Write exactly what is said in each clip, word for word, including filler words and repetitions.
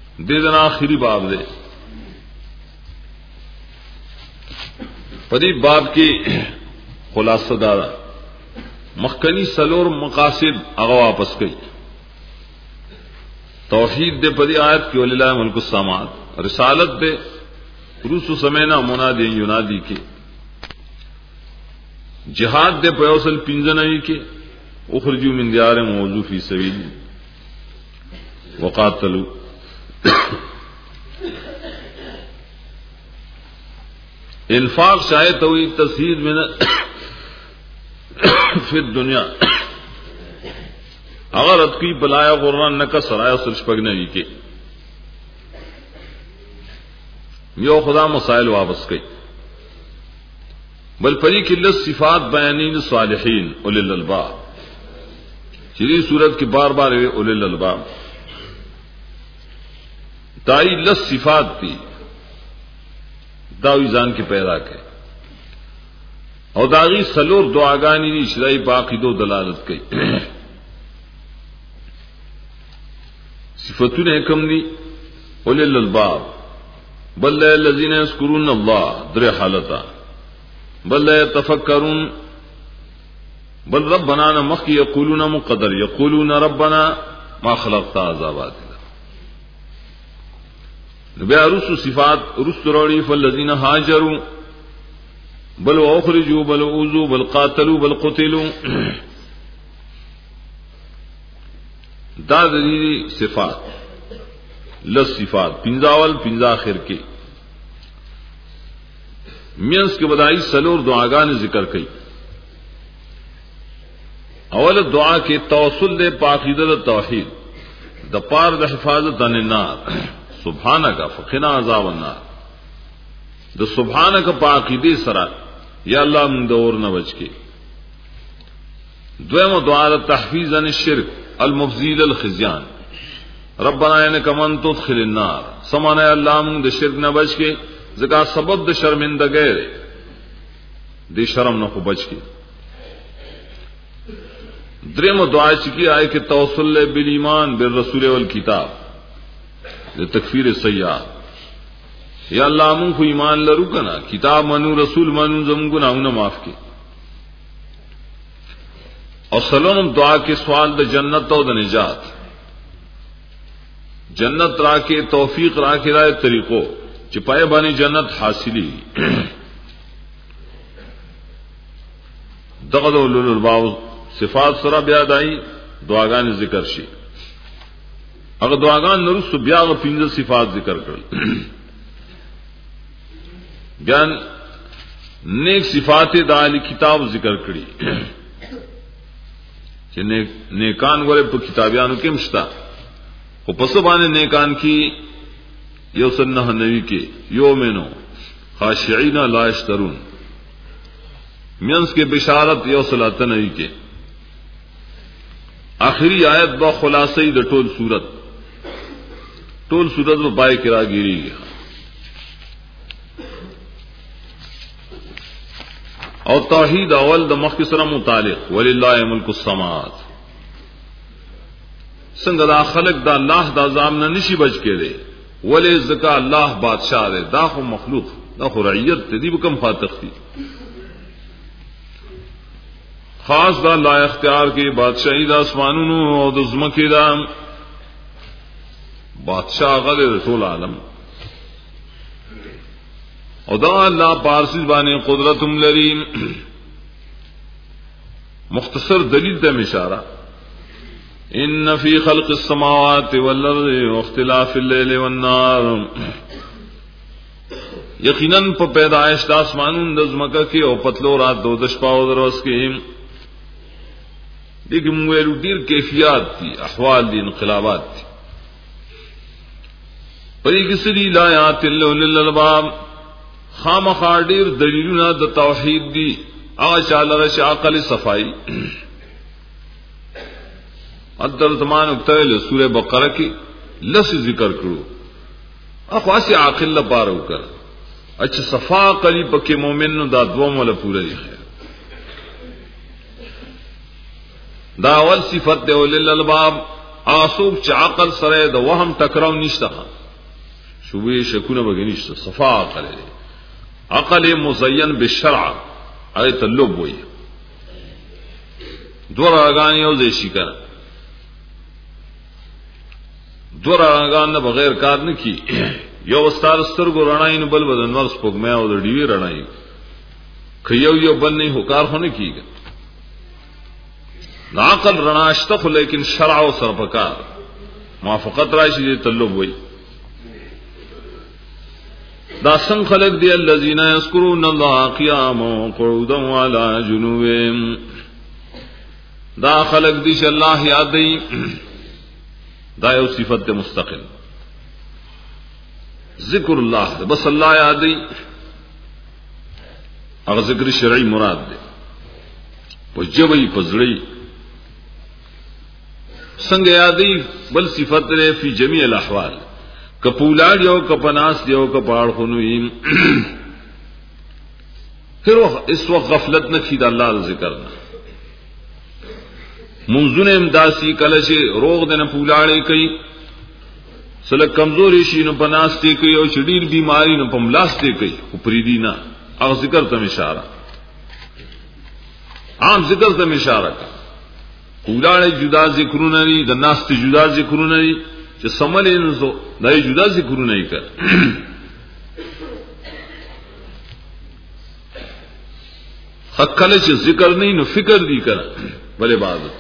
دے دن آخری باب دے پدی باب کی خلاصہ دارا مخکنی سلور مقاصد اغا واپس گئی توحید دے پدی آیت کی وللہ ملک السماوات رسالت دے روس سمینا منادی ینادی کے جہاد دے پیوصل پنجنئی کے اخرجوا من دیارہم ووضعوا فی سبیلی وقاتلوا انفاق شاید ہوئی تسہیل من فی الدنیا اگر اتقی بلایا غران نکا سرایا سرش پگنگی کے یو خدا مسائل واپس گئی بل پری کی لس صفات بیانین صالحین اولی الالباب چلی صورت کی بار بار اولی الالباب دائی لس صفات تھی داوی زان کے پیدا کے اور داغی سلور دعاگانی نی شرائی باقی دو دلالت کی صفتون حکم دی اولی الالباب بل لے الذین یذکرون اللہ در حالتا بل لے تفکرون بل ربنا نمخ یقولون مقدر یقولون ربنا ما خلقت عذابات بیا رسو صفات رسو روڑی فالذین حاجروا بل واخرجوا بل اوذوا بل قاتلوا بل قتلوا دا دلیل صفات لس صفات پنزاول پنزا آخر کے مینس کے بدائی سلور دعاگان ذکر کی اول دعا کے توسل دے پاقیدہ توحید دا پار دا حفاظت عن النار سبحانک فقنا عذاب النار دا سبحانک پاقیدی سرا یا اللہ من دور نہ بچ کے دویم دعا دا تحفیظ عن الشرک المفزیل الخزیان ربنا انک من تدخل النار سمانا اللہ من دا شرک نہ بچ کے ذکا سبب دا شرمندگی دی شرم نہ کو بچ کے دریم دعا چکی آئے کہ توسل بالایمان بالرسول والکتاب تکفیر سیاح یا اللہ من کو ایمان لرو کنا کتاب منو رسول منو زم گناہوں نہ معاف کے اور سلام دعا کے سوال دا جنت و دا نجات جنت را کے توفیق را کے رائے طریقوں چپائے بانی جنت حاصلی دغد الباؤ صفات سرا بیاد آئی دعاگان ذکر شی اگر دعاگان نرست بیا پنج صفات ذکر کر بیان نیک صفات دالی کتاب ذکر کری نیکان گورے پا کتابیانو کے مشتا وہ پسبانے نیکان کی یو سنہ نبی کے یومنو خاشعین لا یشترون مینس کے بشارت یو صلاۃ نبی کے آخری آیت با خلاصی د ټول صورت ټول صورت با بای کرا گیری او توحید اول د مخ سره متعلق وللہ ملک السماوات څنګه دا خلق دا الله دا عذاب نه نشي بچ کړي ولې زکا الله بادشاہ دی دا خو مخلوق دا خو رعیت دی بکم فاتح دی خاص دا لا اختیار کی بادشاہی دا اسمانونو او د زمکه دا بادشاہ غیر رسول عالم او دا اللہ پارسی بانے قدرتم لریم مختصر دلیل دا اشارہ ان فی خلق السماوات والارض واختلاف اللیل والنار یقیناً پا پیدائش دا اسمانون دا زمکہ کی او پتلو رات دو دشپاو دروس کی لیکن مویلو دیر کیفیات تھی احوال دی انقلابات تھی پری کسی لا یات اللہ للالباب خام خاردیر دلیلنا دا توحید دی آشا لغش عقل صفائی ادر زمان اکتویل سورہ بقرہ کی لس ذکر کرو اخواسی عقل لپارو کر اچھا صفا قلی پکی مومن دا دوم والا پورا دی خیر دا اول صفت دے وللالباب آسوب چا عقل سرے دا وهم تکراو نشتا شوبه شکونه بغنیشت صفا عقل عقل مزین بالشرع ایت اللب وی دور اگان یو ځای شي کنه دور اگان نه بغیر کار نه کی یو ستار سترګو رڼای نه بل بدن ورس پګمه او د ډیوی رڼای کيو یو بل نه هکار هونه کیږي عقل رڼاشته خو لیکن شرع او سرپکار موافقت راشي دې طلب وای دا څنګه خلق دی الذين يذكرون الله قياما وقعودا وعلى جنوبهم دا خلق دی چې الله یادای دا یو صفت مستقل ذکر الله بس الله یادای هغه ذکر شرعي مراد دی په جوی پزړی څنګه یادای بل صفت لري په جميع الاحوال کپولاد یو کپناس یو کپاړ خنویم هر وخت اس وخت غفلت نه کید الله ذکر نه منځونه امداسي کله چې روغ دنه پولاړې کوي سره کمزوري شي نو پناستې کوي او شډیر بیماری نو پملاستې کوي خو پریدي نه هغه ذکر ته اشاره عام ذکر ته اشاره پولاړې جدا ذکرونه لري د ناس ته جدا ذکرونه لري چې سملې نو دای جدا ذکرونه یې کړ خکله چې ذکر نه نو فکر دی کړ بل عبادت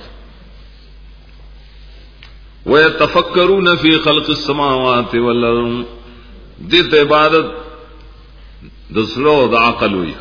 ويتفکرون فی خلق السماوات والارض دې عبادت د سلو د عقل وي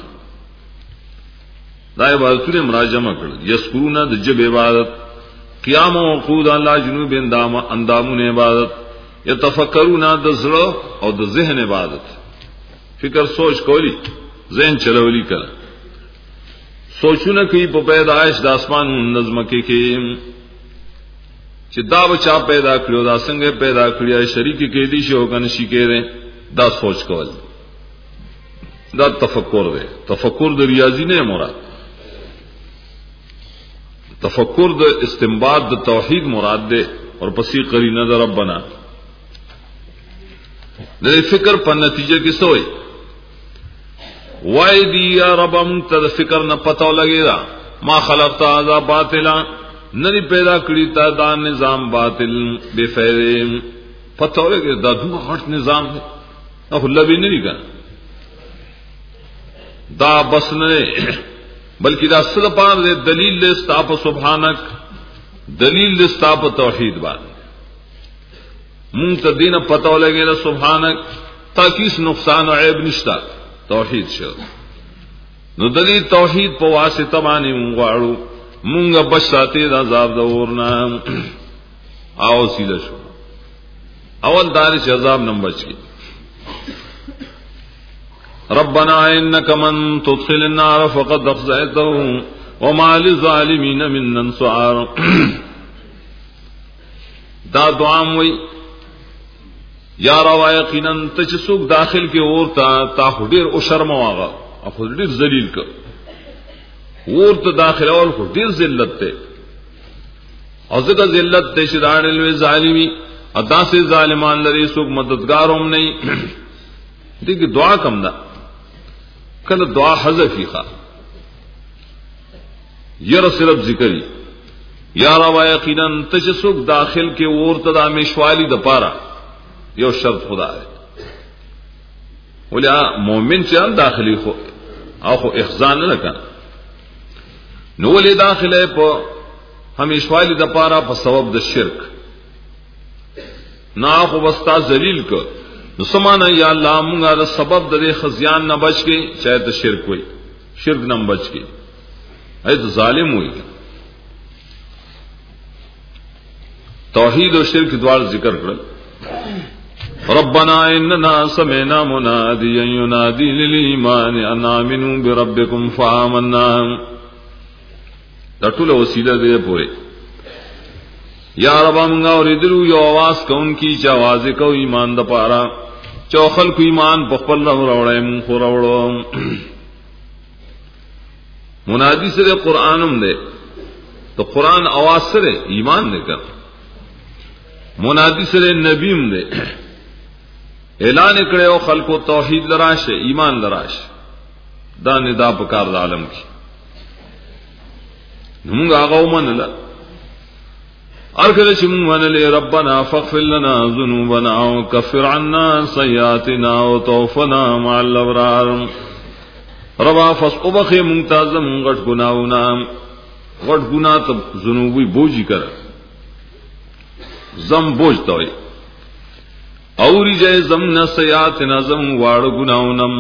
دا عبادتونه مراجمه کړ یذکرون د جب عبادت قیام او قعود الله جنوب اندام اندامونه عبادت یتفکرون د سلو او د ذهن عبادت فکر سوچ کولی ذهن چلولی کړ سوچونه کوي په پیدائش د اسمان نظم کې کې چې دا بچا پیدا کړو دا څنګه پیدا کړی شریک کې دي شو کنه شي کېره دا سوچ کول دا تفکر دی تفکر د ریاضی نه مراد تفکر د استنباط د توحید مراد دی اور پسې قرینه د ربنا د فکر په نتیجه کې سوې وای دی یا ربم ته فکر نه پتو لګی دا ما خلقت هذا باطلا نری پیدا کړی تا دا نظام باطل بے فائدہ پتہ لګی دا دوه غټ نظام دی او لبی نه لګا دا بس نه بلکې دا اصل پاره دلیل لستاپ سبحانك دلیل لستاپ توحید باندې مونږ ته دینه پتہ لګی دا سبحانك تاکي نقصان او عیب نشتا توحید شو نو دلیل توحید په واسطه باندې مونږ واړو مونږه بشاته د عذاب د ورنا او سیده شو اول دار چې عذاب نم بچ کی ربنا انك من تدخل النار فقد اخزيته وما للظالمين من انصار دا دعا موي یا روا یقینا ته چې څوک داخل کې ورته تا خډیر او شرم واغه او خډیر ذلیل ک ورته داخل اول خو ډیر ذلت ته او ځکه ذلت ته شران له ظالمي ادا سے ظالمان لري څوک مددگار هم نه دي دعا کم ده کله دعا حذفی ښه ير صرف ذکر یا روا یقینا ته چې څوک داخل کې ورته د امیشوالی د پاره یو شرط خدا ہے ولا مومن چې هم داخلي خو او خو احزان نه کړه نو ولې داخله په همیشوالی د پاره په سبب د شرک نا خو واسطا ذلیل ک نو سمانه یا الله موږ د سبب د خزیان نه بچ کی چاہے ته شرک وي شرک نه بچ کی ایت ظالم وي توحید او شرک دوار ذکر کړل ربنا اننا سمعنا مناديا ينادي للإيمان ان آمنوا بربكم فآمنا دا ټول وسیله دی پوره یا رب موږ اوریدلو یو आवाज کون کی چې आवाज کو ایمان د پاره چوخل کو ایمان په خپل راوړې مون خو راوړو منادی سره قرانم دی تو قران आवाज سره ایمان نه کړ منادی سره نبیم دی اعلان کړو خلکو توحید لراشه ایمان لراشه دا ندا په کار د عالم کې موږ هغه ومنل ارکل چې موږ منلې ربنا فاغفر لنا ذنوبنا وكفر عنا سيئاتنا وتوفنا مع الابرار ربا فسقبخ منتظم غټ ګناونه غټ ګنا ته ذنوبي بوجي کړ زم بوج توي اوری جای زمنا سیاتنا زم واړ ګناونم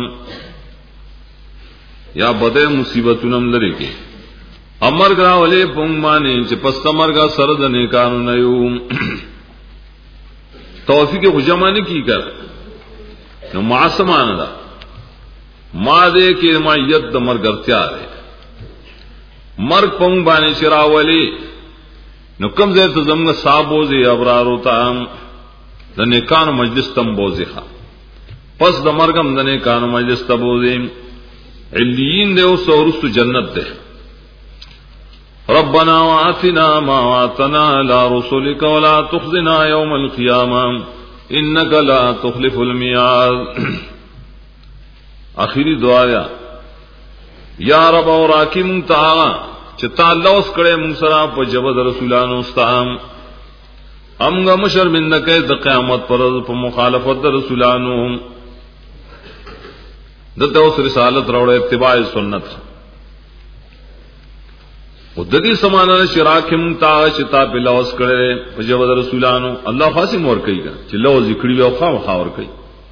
یا بده مصیبتونم لري کې امر غراولې پونګ مانې چې پس مرګه سره د نیکانو نه یو توفیق غجمانه کی کړ نو معصمانه ده ما دې کې ما ید د مرګ ارتیا ده مرګ پونګ باندې شراولې نو کوم ځای ته زمغه صاحبوزي ابرار وتا د نیکانو مجلس تم بوزيخه پس د مرګم د نیکانو مجلس ته بوزي علیین دې او سورست جنت ده ربنا وآتنا ما وعدتنا على رسلك ولا تخزنا يوم القيامة إنك لا تخلف الميعاد آخری دعا یا رب اور حکیم تا چتا لوس کړه مون سره په جبد رسولانو استام امغه مشرمند کړه د قیامت پر په مخالفت د رسولانو د توس رسالت راوړ اتباع سنت او د دې سمانه شراک مون تا چتا په لوس کړه په جبد رسولانو الله خاصه مور کوي چې لو ذکر وی او خام خاور کوي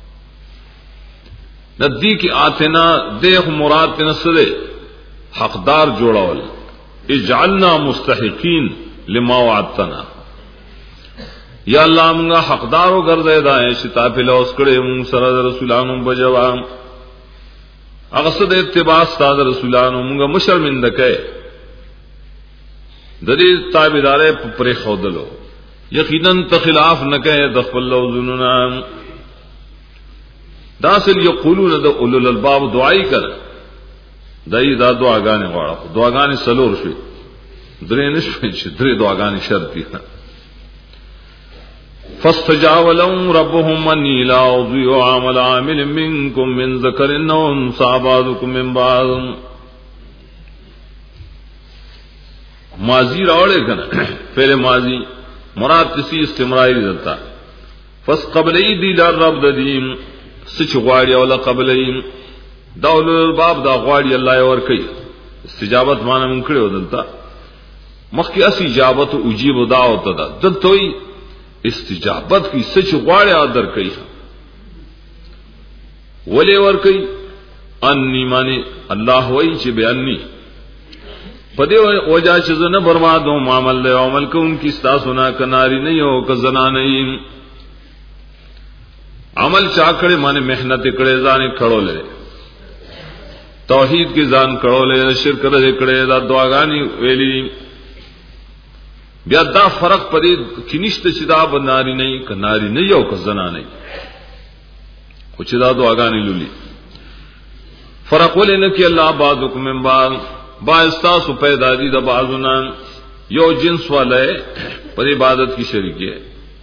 ندی کی آتنا دیکھ مراد تنسدے حقدار جوڑاول اجعلنا مستحقین لما وعدتنا یا اللہ منگا حقدارو گردے دائیں شتا پھلوس کڑے من سرد رسولانو بجوام اغصد اتباع استاد رسولانو منگا مشرمندکے دری تابدارے پری خودلو یقیناً تخلاف نکے دخل لوزننا داسل یقولون د اولل الباب دعای کړه دای دا دعاګانې غواړه دعاګانې سلور شي درې نشوي چې درې دعاګانې شرط دي فاستجاب لهم ربهم اني لا اضيع عمل عامل منكم من ذكر او انثى بعضكم من بعض ماضی راوړې کنه فعل ماضی مراد کسی استمراری دلتا فس قبلی دی لرب ددیم سچ غواړي او قبلین داول الباب دا غواړي الله ور کوي استجابت معنی من کړو دلته مخکې اسی اجابت او اجیب دعوت ده دلته استجابت کی سچ غواړي او در کوي ولې ور کوي انی معنی الله وایي چې بیاننی پدې وجا چې زنه بربادو معامل له عمل کوم کی ستا سنا کناری نه یو ک زنا نه عمل چا کړي معنی محنت کړي ځان کړو لري توحید کی ځان کړو لري شرک لري کړي دا دعاګانی ویلي بیا دا فرق پدې کې نشته چې دا بناری نه کناری نه یو ک زنا نه خو چې دا دعاګانی لولي فرق ولې نه کې الله بعضکم من بعض با استاسو پیدا دي د بعضنا یو جنس والے پر عبادت کی شریک ہے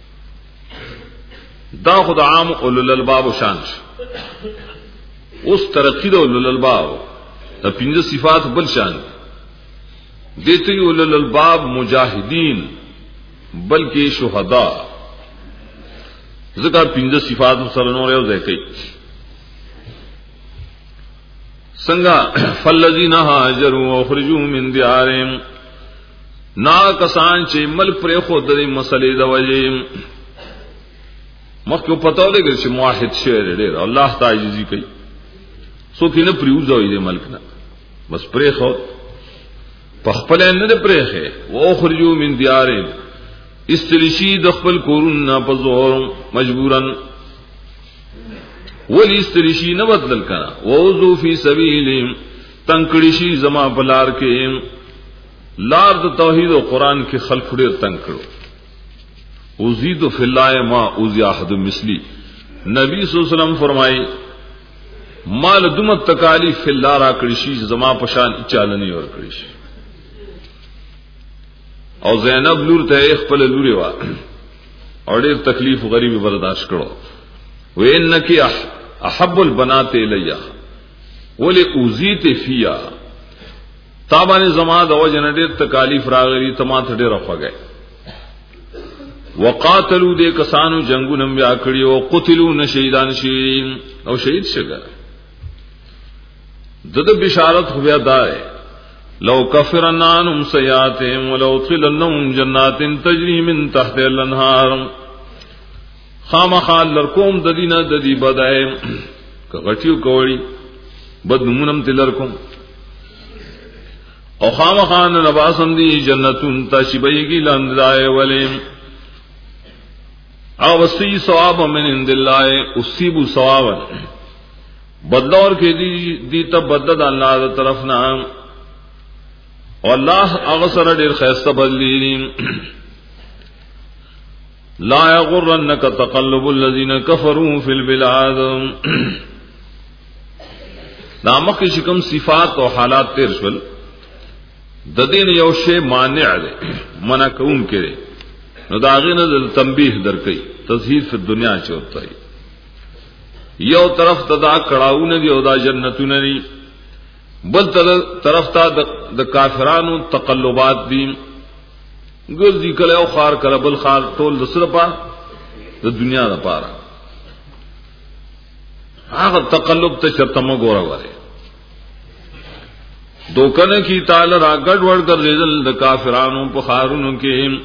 دا خود عام اولل الباب شان اس ترقی د اولل الباب د پنځه صفات بل شان دیته اولل الباب مجاهدین بلکې شهدا ذکر پنځه صفات سره نور یو ځای کوي څنګه فالذین هاجروا واخرجوا من دیارهم نا کسان چې ملک پر خود د مسلې د وجې مخکې پتاو لګل چې موحد شعر ډېر الله تعالی کوي سو کینه پریوځوي د ملک نه بس پرې خو په خپل نه پرېخه او خرجو من دیارهم استریشی د خپل کورون نه په زور مجبورن ولی استریشی نه بدل کړه ووذو فی سبیل تنکړشی زما بلار کې لار د توحید او قران کې خلق ډېر تنگ کړو ازید فی الله ما اوذی احد مثلی نبی صلی الله علیه وسلم فرمایي مال دمت تکالیف فی الله را کړی شي زما پشان چالنی ور کړی شي او زینب لور ته خپل لوري وا اور ډېر تکلیف غریبی برداشت کړو وانکی احب البنات الیہ ولی اوزیت فیا تابانی زما د وجنه ډېر تکالیف راغلي تما ته ډېر افغه وقاتلوا دې کسانو جنگونه بیا کړی او قتلوا نشیدان شي او شهید شګه دغه بشارت خو بیا ده لو کفرنا عنهم سیئاتهم ولو ادخلنهم جنات تجری من تحت الانهار خامخال لرکوم د دینه د دې بدای کغټیو کوړی بدمونم تلرکم او خامخان نباسم دی جنتون تشبیگی لندائے ولیم او وسی ثواب من عند اللہ اصیب ثوابا بدلور کے دی دیتا بدد اللہ دا طرفنا اور اللہ اغسر دیر خیستہ بدلین لا یغرنک تقلب الذین کفروا فی البلاد نامک کی شکم صفات و حالات تیر شول د دین یو شی مانع ده منع کوم کړي نو دا غینه د تنبیه درکې تزهید فی دنیا چورته یو طرف تدا کړهونه دی او دا جنتونه دی بل طرف ته د کافرانو تقلبات دي ګرځي کله او خار کله بل خار ټول د صرفه د دنیا لپاره هغه تقلب ته شرط مګوره وره دوکنه کی تعالی را گڑ وڑ کر ریزل د کافرانو په خارونو کې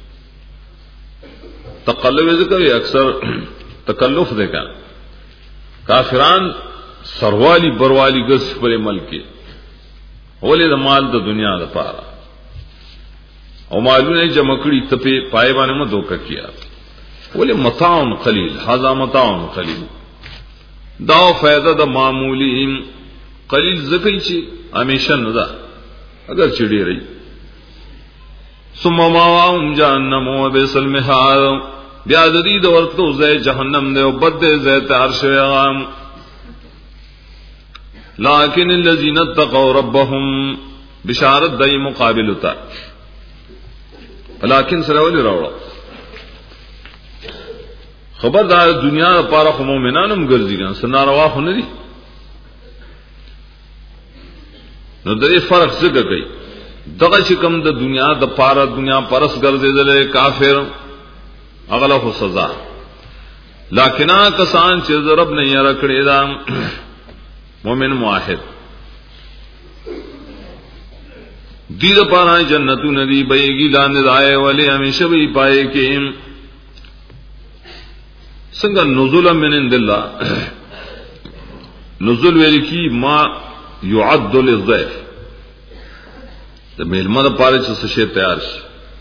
تقلب ذکر اکثر تکلف دے کا کافران سروالی بروالی گس پر ملک ولې د مال د دنیا لپاره او مالونه جمع کړي ته په پای باندې مو دوکه کیا ولې متاع قلیل هذا متاع قلیل دا فائدہ د معمولی قلیل زکه چې ہمیشہ ندا اگر چڑی رہی ثم ماواهم جہنم و بئس المہاد بیا جدید ورتو زے جہنم دے او بد دے زے عرش غام لیکن الذين اتقوا ربهم بشارت دای مقابل تا لیکن سره ولې راوړو خبردار دنیا لپاره خو مؤمنانم ګرځي ګان سناروا خو نه دي نو دغه فرق څه کوي دغه چې کوم د دنیا د پاره دنیا پرس ګرځیدل کافر اغله خو سزا لکنا کسان چې رب نه یې راکړي دا مومن موحد دې د پاره جنتونه دی بيګي لاندې دای ولې همیشه وي پای کې څنګه نزول من عند الله نزول ویل کی ما یعد للضيف د مېلمه لپاره چې څه شی تیار شي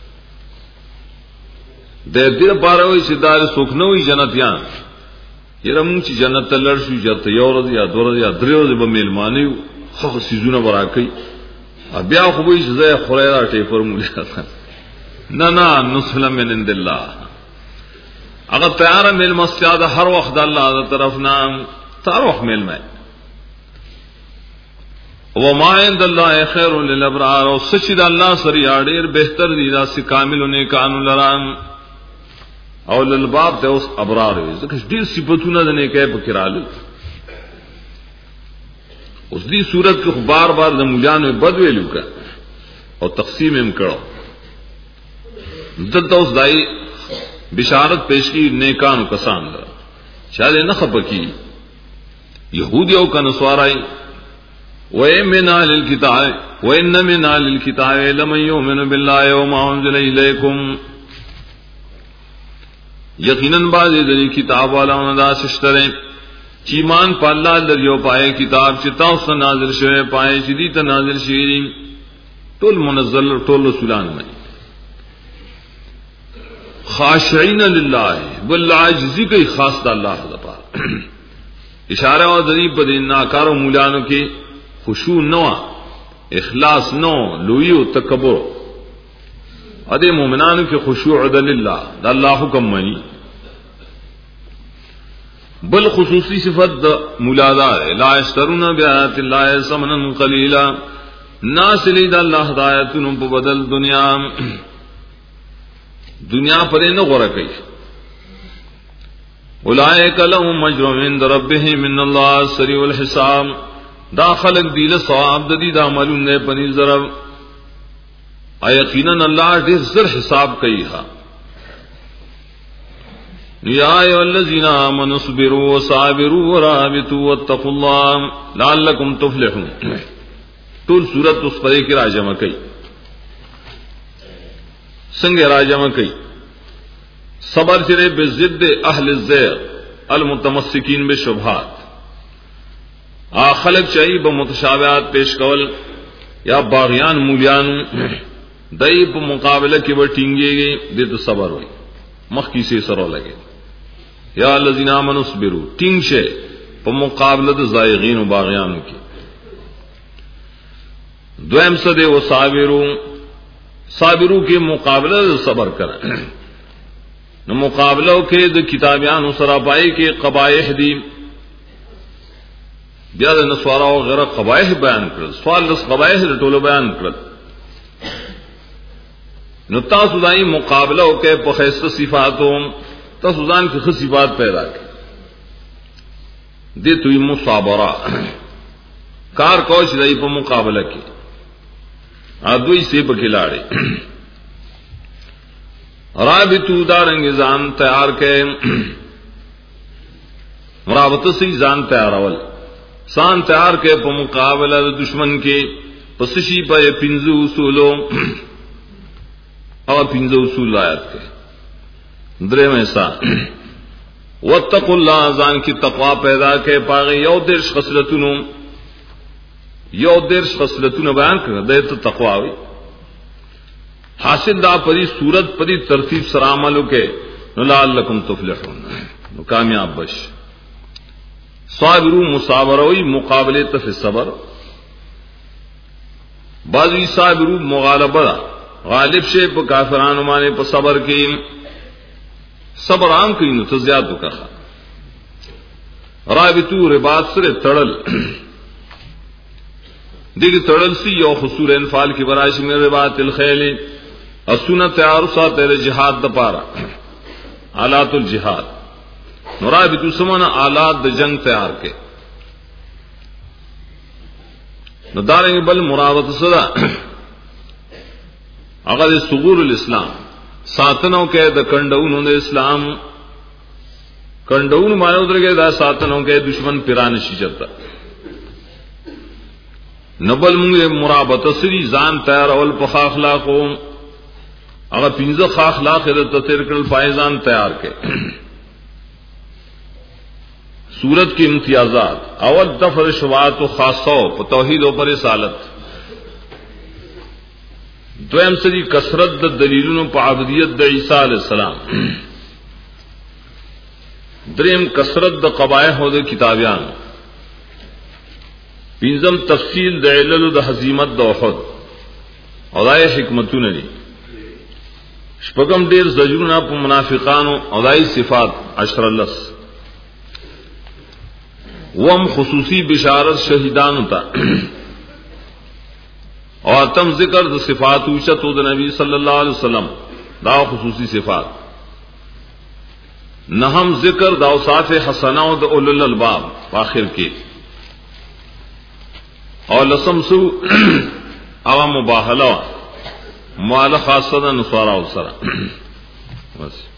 د دې لپاره وي چې دار سوکنوي جنتیان یره مونږ چې جنت ته لړ شو جته یو ورځ یا دوه ورځې یا درې ورځې به مېلمانه خو سيزونه ورکړي بیا خو به زه خورای راټې فرموله نه نه نصل من عند الله هغه تیار مېلمه ستاده هر وخت د الله تعالی طرف نه تر وخت مېلمه وما عند الله خير للابرار او سچ د الله سره اړیر بهتر دي دا سي کاملونه کانو لران او للباب ته اوس ابرار وي ځکه ډیر صفاتونه د نه کې پکراله اوس دې صورت کې بار بار د مولانو بد ویلو کا او تقسیم هم کړو دلته اوس دای بشارت پیش کی نیکانو کسان دا شاید نه خپکی يهودي او کنسوارای وَإِنَّ مِنْ أَهْلِ الْكِتَابِ وَإِنَّ مِنْ أَهْلِ الْكِتَابِ لَمَن يُؤْمِنُ بِاللَّهِ وَمَا أُنزِلَ إِلَيْكُمْ یقیناً بعض دې کتاب والاو دا ششتره چې ایمان په الله دریو پائے کتاب چې تاسو نازل شوه پائے چې دې ته نازل شوی ټول منزل ټول رسولان مې خاشعين لله بالعاجزی کوي خاص د الله لپاره اشاره او د دې په دین ناکارو مولانو کې خشوع نو اخلاص نو لوی او تکبر ا دې مؤمنانو کې خشوع د لله د الله حکم مني بل خصوصی صفت د مولادا لا یشترون بیات الله ثمنا قلیلا ناس لید الله هدایتونو په بدل دنیا دنیا پرې نه غوړه کوي اولئک لهم اجر عند ربهم من الله سریع الحساب دا خلق دیل ثواب د دې د عملونه پنځ ضرب یقینا الله دې زر حساب کوي ها یا ایها الذین آمنوا اصبروا وصابروا ورابطوا واتقوا الله لعلکم تفلحون ټول سورۃ اس پرې کې راجمه کوي څنګه راجمه کوي صبر چرے بضد اہل الزیغ المتمسکین بالشبہات آ خلق چاہیے بمتشابہات پیش کول یا باغیان مولیان دئی په مقابلہ کې و ټینګيږي د تو صبر وي مخ کی سے سره لګي یا الذین آمنوا اصبروا ټینګ شه په مقابله د زائغین او باغیانو کې دویم څه دی او صابرو صابرو کې مقابله د صبر کړه نو مقابلو کې د کتابیانو سره پای کې قبایح دي بیا د نسوارا او غیره قبایح بیان کړل سوال د قبایح د ټولو بیان کړل نو تاسو دای مقابلو کې په خاصه صفاتو تاسو ځان کې خاص صفات پیدا کړئ دې توي مصابره کار کوش دی په مقابله کې ا دوی سی په کې لاړې رابطو دارنگ ځان تیار کړي مرابطه سي ځان تیارول ځان تیار کړي په مقابله د دشمن کې پس شي په پنځو اصولو او پنځو اصول آیات کې درې مېسا واتقوا الله ځان کی تقوا پیدا کړي پاغه یو درش خصلتونو یو درش خصلتونو بیان کړه د ته تقوا وي حاصل دا پری صورت پری ترتیب سره عملو کې نو لعلکم تفلحون نو کامیاب بش صابرو مصابروی مقابله ته صبر بعضی صابرو مغالبه غالب شه په کافرانو باندې په صبر کې صبر عام کین نو ته زیات وکړه رابطو رباط سره تړل دغه تړل سی یو خصور انفال کې برائش میں رباط الخیل اسونه تیار ساته جهاد د پاره آلات الجهاد مرابط سمونه آلات د جنگ تیار کې نو دارنګ بل مراوت صدا هغه صغور الاسلام ساتنو کې د کندونو د اسلام کندونو مانو درګه دا ساتنو کې دشمن پیران شي چرتا نبل موږ مرابط سری ځان تیار اول په اخلاقو هغه پنځه اخلاق د تطهیر کړل فایزان تیار کړي صورت کې امتیازات اول دفر شواعت او خاصو په توحید او پر رسالت دویم سری کثرت د دلیلونو په عبودیت د عیسی علی السلام دریم کثرت د قبایح او د کتابیان پنځم تفصیل د علل د هزیمت د احد او دای حکمتونه دي شپږم ډیر زجرونه په منافقانو او دای صفات عشر لس وم خصوصی بشارت شهیدانو ته او اتم ذکر د صفات او شتو د نبی صلی الله علیه وسلم دا خصوصی صفات نهم ذکر د اوصاف حسنه او د اولل الباب په اخر کې او لسم سو او مباهله مال خاصه نصارا او سره بس